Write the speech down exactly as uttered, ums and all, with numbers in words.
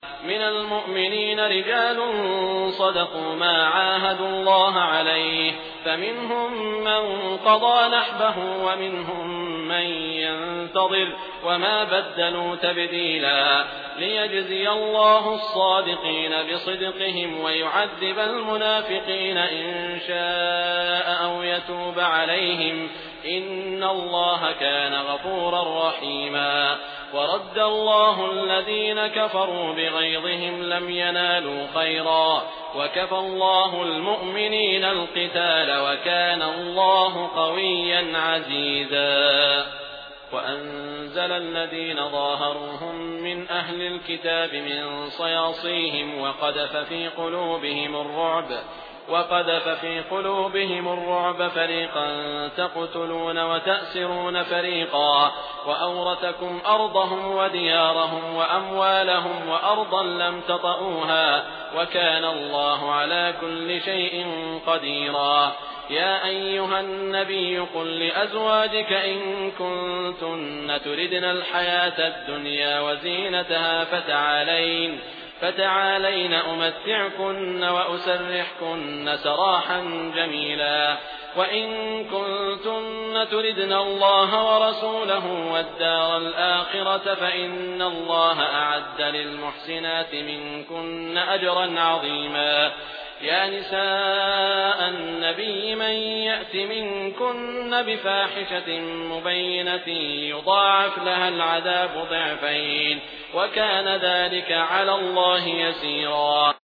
من المؤمنين رجال صدقوا ما عاهدوا الله عليه فمنهم من قضى نحبه ومنهم من ينتظر وما بدلوا تبديلا ليجزي الله الصادقين بصدقهم ويعذب المنافقين إن شاء أو يتوب عليهم إن الله كان غفورا رحيما. ورد الله الذين كفروا بغيظهم لم ينالوا خيرا وكفى الله المؤمنين القتال وكان الله قويا عزيزا. وأنزل الذين ظاهروهم من أهل الكتاب من صياصيهم وقذف في قلوبهم الرعب وقذف في قلوبهم الرعب فريقا تقتلون وتأسرون فريقا وأورثكم أرضهم وديارهم وأموالهم وأرضا لم تطئوها وكان الله على كل شيء قديرا. يا أيها النبي قل لأزواجك إن كنتن تردن الحياة الدنيا وزينتها فتعالين فتعالين أمتعكن وأسرحكن سراحا جميلا وإن كنتن تردن الله ورسوله والدار الآخرة فإن الله أعد للمحسنات منكن أجرا عظيما. يا نساء النبي من يأت منكن بفاحشة مبينة يضاعف لها العذاب ضعفين وكان ذلك على الله يسيرا.